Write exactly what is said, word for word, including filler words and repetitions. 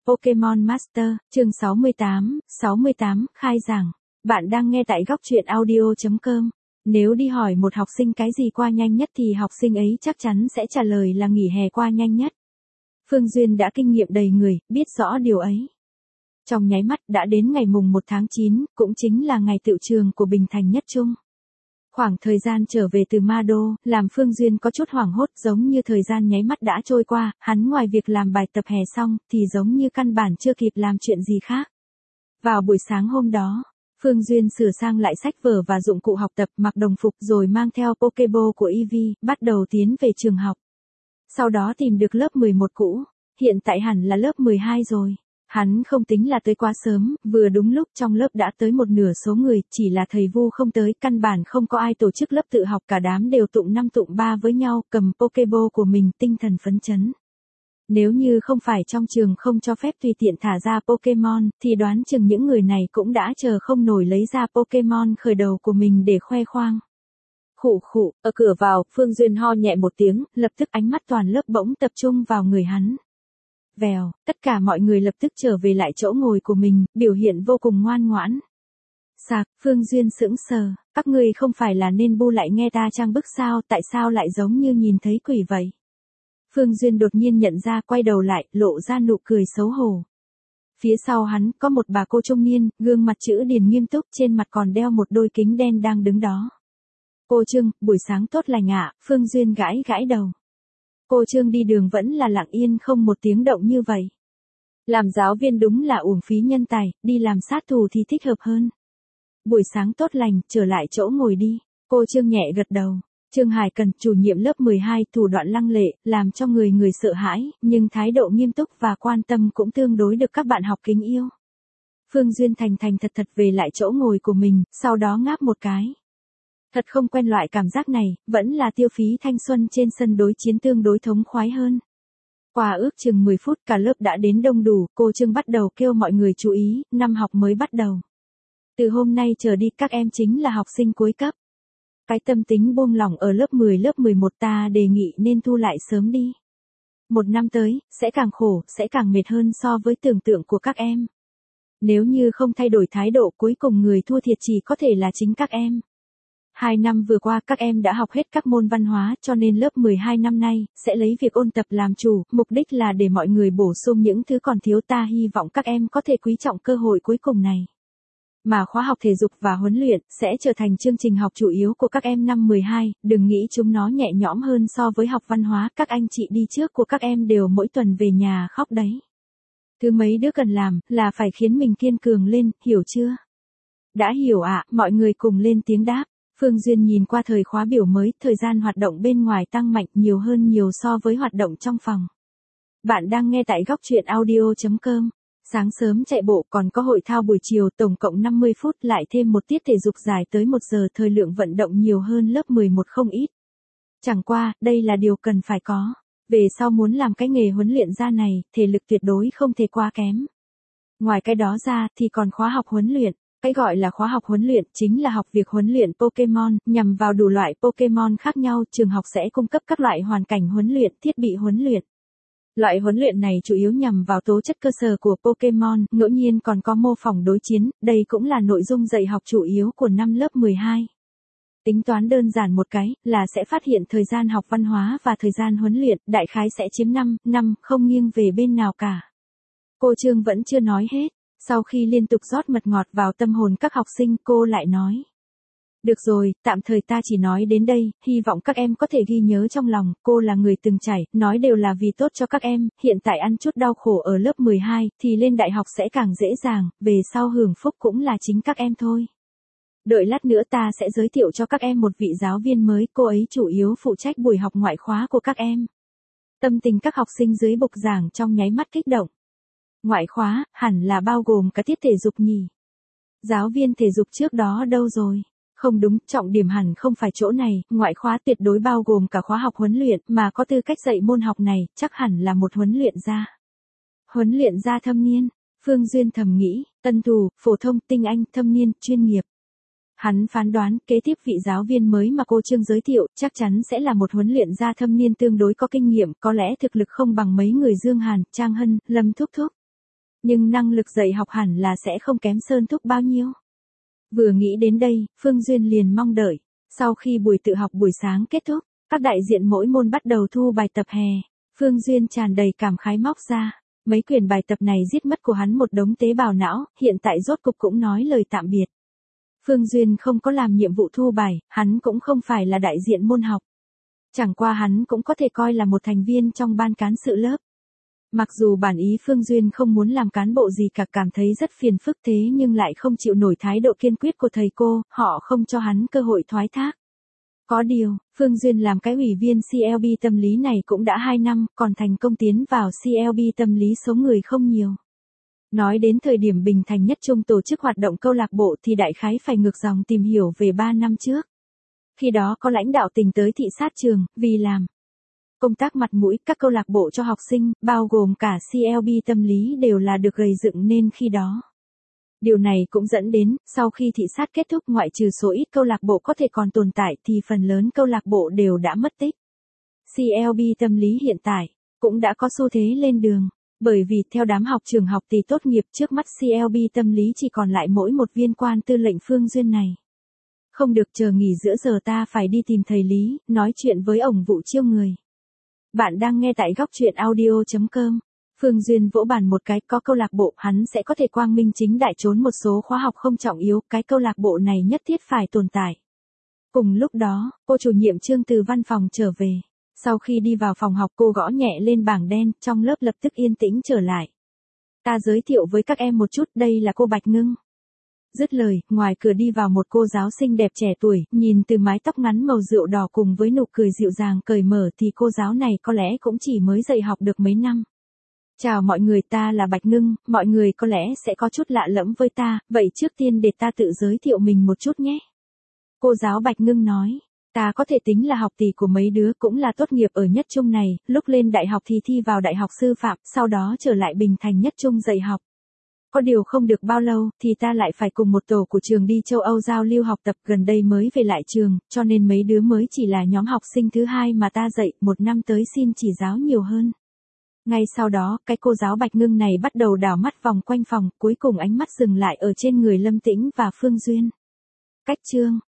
Pokémon Master, chương sáu mươi tám, sáu mươi tám, khai giảng. Bạn đang nghe tại góc truyện audio chấm com. Nếu đi hỏi một học sinh cái gì qua nhanh nhất thì học sinh ấy chắc chắn sẽ trả lời là nghỉ hè qua nhanh nhất. Phương Duyên đã kinh nghiệm đầy người, biết rõ điều ấy. Trong nháy mắt đã đến ngày mùng một tháng chín, cũng chính là ngày tựu trường của Bình Thành Nhất Trung. Khoảng thời gian trở về từ Ma Đô, làm Phương Duyên có chút hoảng hốt, giống như thời gian nháy mắt đã trôi qua, hắn ngoài việc làm bài tập hè xong, thì giống như căn bản chưa kịp làm chuyện gì khác. Vào buổi sáng hôm đó, Phương Duyên sửa sang lại sách vở và dụng cụ học tập, mặc đồng phục rồi mang theo Pokéball của Eevee, bắt đầu tiến về trường học. Sau đó tìm được lớp mười một cũ, hiện tại hẳn là lớp mười hai rồi. Hắn không tính là tới quá sớm, vừa đúng lúc trong lớp đã tới một nửa số người, chỉ là thầy Vu không tới, căn bản không có ai tổ chức lớp tự học, cả đám đều tụng năm tụng ba với nhau, cầm Pokéball của mình, tinh thần phấn chấn. Nếu như không phải trong trường không cho phép tùy tiện thả ra Pokemon, thì đoán chừng những người này cũng đã chờ không nổi lấy ra Pokemon khởi đầu của mình để khoe khoang. Khụ khụ, ở cửa vào, Phương Duyên ho nhẹ một tiếng, lập tức ánh mắt toàn lớp bỗng tập trung vào người hắn. Vèo, tất cả mọi người lập tức trở về lại chỗ ngồi của mình, biểu hiện vô cùng ngoan ngoãn. Sạc, Phương Duyên sững sờ, các ngươi không phải là nên bu lại nghe ta trang bức sao, tại sao lại giống như nhìn thấy quỷ vậy? Phương Duyên đột nhiên nhận ra, quay đầu lại, lộ ra nụ cười xấu hổ. Phía sau hắn, có một bà cô trung niên, gương mặt chữ điền nghiêm túc, trên mặt còn đeo một đôi kính đen đang đứng đó. Cô Trương, buổi sáng tốt lành ạ, Phương Duyên gãi gãi đầu. Cô Trương đi đường vẫn là lặng yên không một tiếng động như vậy. Làm giáo viên đúng là uổng phí nhân tài, đi làm sát thủ thì thích hợp hơn. Buổi sáng tốt lành, trở lại chỗ ngồi đi. Cô Trương nhẹ gật đầu. Trương Hải Cần, chủ nhiệm lớp mười hai, thủ đoạn lăng lệ, làm cho người người sợ hãi, nhưng thái độ nghiêm túc và quan tâm cũng tương đối được các bạn học kính yêu. Phương Duyên thành thành thật thật về lại chỗ ngồi của mình, sau đó ngáp một cái. Thật không quen loại cảm giác này, vẫn là tiêu phí thanh xuân trên sân đối chiến tương đối thống khoái hơn. Qua ước chừng mười phút cả lớp đã đến đông đủ, cô Trương bắt đầu kêu mọi người chú ý, năm học mới bắt đầu. Từ hôm nay trở đi các em chính là học sinh cuối cấp. Cái tâm tính buông lỏng ở lớp mười lớp mười một ta đề nghị nên thu lại sớm đi. Một năm tới, sẽ càng khổ, sẽ càng mệt hơn so với tưởng tượng của các em. Nếu như không thay đổi thái độ, cuối cùng người thua thiệt chỉ có thể là chính các em. Hai năm vừa qua các em đã học hết các môn văn hóa, cho nên lớp mười hai năm nay, sẽ lấy việc ôn tập làm chủ, mục đích là để mọi người bổ sung những thứ còn thiếu, ta hy vọng các em có thể quý trọng cơ hội cuối cùng này. Mà khóa học thể dục và huấn luyện, sẽ trở thành chương trình học chủ yếu của các em năm mười hai, đừng nghĩ chúng nó nhẹ nhõm hơn so với học văn hóa, các anh chị đi trước của các em đều mỗi tuần về nhà khóc đấy. Thứ mấy đứa cần làm, là phải khiến mình kiên cường lên, hiểu chưa? Đã hiểu ạ, mọi người cùng lên tiếng đáp. Phương Duyên nhìn qua thời khóa biểu mới, thời gian hoạt động bên ngoài tăng mạnh nhiều hơn nhiều so với hoạt động trong phòng. Bạn đang nghe tại góc truyện audio chấm com. Sáng sớm chạy bộ, còn có hội thao buổi chiều, tổng cộng năm mươi phút, lại thêm một tiết thể dục dài tới một giờ, thời lượng vận động nhiều hơn lớp mười một không ít. Chẳng qua, đây là điều cần phải có. Về sau muốn làm cái nghề huấn luyện gia này, thể lực tuyệt đối không thể quá kém. Ngoài cái đó ra, thì còn khóa học huấn luyện. Cái gọi là khóa học huấn luyện chính là học việc huấn luyện Pokemon, nhằm vào đủ loại Pokemon khác nhau, trường học sẽ cung cấp các loại hoàn cảnh huấn luyện, thiết bị huấn luyện. Loại huấn luyện này chủ yếu nhằm vào tố chất cơ sở của Pokemon, ngẫu nhiên còn có mô phỏng đối chiến, đây cũng là nội dung dạy học chủ yếu của năm lớp mười hai. Tính toán đơn giản một cái, là sẽ phát hiện thời gian học văn hóa và thời gian huấn luyện, đại khái sẽ chiếm năm, năm, không nghiêng về bên nào cả. Cô Trương vẫn chưa nói hết. Sau khi liên tục rót mật ngọt vào tâm hồn các học sinh, cô lại nói. Được rồi, tạm thời ta chỉ nói đến đây, hy vọng các em có thể ghi nhớ trong lòng, cô là người từng trải, nói đều là vì tốt cho các em, hiện tại ăn chút đau khổ ở lớp mười hai, thì lên đại học sẽ càng dễ dàng, về sau hưởng phúc cũng là chính các em thôi. Đợi lát nữa ta sẽ giới thiệu cho các em một vị giáo viên mới, cô ấy chủ yếu phụ trách buổi học ngoại khóa của các em. Tâm tình các học sinh dưới bục giảng trong nháy mắt kích động. Ngoại khóa, hẳn là bao gồm cả tiết thể dục nhỉ. Giáo viên thể dục trước đó đâu rồi? Không đúng, trọng điểm hẳn không phải chỗ này, ngoại khóa tuyệt đối bao gồm cả khóa học huấn luyện, mà có tư cách dạy môn học này, chắc hẳn là một huấn luyện gia. Huấn luyện gia thâm niên, Phương Duyên thầm nghĩ, tân thủ, phổ thông, tinh anh, thâm niên, chuyên nghiệp. Hắn phán đoán, kế tiếp vị giáo viên mới mà cô Trương giới thiệu, chắc chắn sẽ là một huấn luyện gia thâm niên tương đối có kinh nghiệm, có lẽ thực lực không bằng mấy người Dương Hàn, Trang Hân, Lâm Thúc Thúc. Nhưng năng lực dạy học hẳn là sẽ không kém Sơn Thúc bao nhiêu. Vừa nghĩ đến đây, Phương Duyên liền mong đợi. Sau khi buổi tự học buổi sáng kết thúc, các đại diện mỗi môn bắt đầu thu bài tập hè. Phương Duyên tràn đầy cảm khái móc ra. Mấy quyển bài tập này giết mất của hắn một đống tế bào não, hiện tại rốt cục cũng nói lời tạm biệt. Phương Duyên không có làm nhiệm vụ thu bài, hắn cũng không phải là đại diện môn học. Chẳng qua hắn cũng có thể coi là một thành viên trong ban cán sự lớp. Mặc dù bản ý Phương Duyên không muốn làm cán bộ gì cả, cảm thấy rất phiền phức thế nhưng lại không chịu nổi thái độ kiên quyết của thầy cô, họ không cho hắn cơ hội thoái thác. Có điều, Phương Duyên làm cái ủy viên xê lờ bê tâm lý này cũng đã hai năm, còn thành công tiến vào xê lờ bê tâm lý số người không nhiều. Nói đến thời điểm Bình Thành Nhất Trung tổ chức hoạt động câu lạc bộ thì đại khái phải ngược dòng tìm hiểu về ba năm trước. Khi đó có lãnh đạo tỉnh tới thị sát trường, vì làm công tác mặt mũi, các câu lạc bộ cho học sinh, bao gồm cả xê lờ bê tâm lý đều là được gầy dựng nên khi đó. Điều này cũng dẫn đến, sau khi thị sát kết thúc ngoại trừ số ít câu lạc bộ có thể còn tồn tại thì phần lớn câu lạc bộ đều đã mất tích. xê lờ bê tâm lý hiện tại, cũng đã có xu thế lên đường. Bởi vì theo đám học trường học thì tốt nghiệp trước mắt xê lờ bê tâm lý chỉ còn lại mỗi một viên quan tư lệnh Phương Duyên này. Không được chờ nghỉ giữa giờ ta phải đi tìm thầy Lý, nói chuyện với ổng vụ chiêu người. Bạn đang nghe tại góc truyện audio chấm com. Phương Duyên vỗ bàn một cái, có câu lạc bộ, hắn sẽ có thể quang minh chính đại trốn một số khóa học không trọng yếu, cái câu lạc bộ này nhất thiết phải tồn tại. Cùng lúc đó, cô chủ nhiệm Trương từ văn phòng trở về. Sau khi đi vào phòng học cô gõ nhẹ lên bảng đen, trong lớp lập tức yên tĩnh trở lại. Ta giới thiệu với các em một chút, đây là cô Bạch Ngưng. Dứt lời, ngoài cửa đi vào một cô giáo xinh đẹp trẻ tuổi, nhìn từ mái tóc ngắn màu rượu đỏ cùng với nụ cười dịu dàng cởi mở thì cô giáo này có lẽ cũng chỉ mới dạy học được mấy năm. Chào mọi người, ta là Bạch Ngưng, mọi người có lẽ sẽ có chút lạ lẫm với ta, vậy trước tiên để ta tự giới thiệu mình một chút nhé. Cô giáo Bạch Ngưng nói, ta có thể tính là học tỷ của mấy đứa, cũng là tốt nghiệp ở Nhất Trung này, lúc lên đại học thì thi vào Đại học Sư phạm, sau đó trở lại Bình Thành Nhất Trung dạy học. Có điều không được bao lâu thì ta lại phải cùng một tổ của trường đi châu Âu giao lưu học tập, gần đây mới về lại trường, cho nên mấy đứa mới chỉ là nhóm học sinh thứ hai mà ta dạy, một năm tới xin chỉ giáo nhiều hơn. Ngay sau đó, cái cô giáo Bạch Ngưng này bắt đầu đảo mắt vòng quanh phòng, cuối cùng ánh mắt dừng lại ở trên người Lâm Tĩnh và Phương Duyên. Cách chương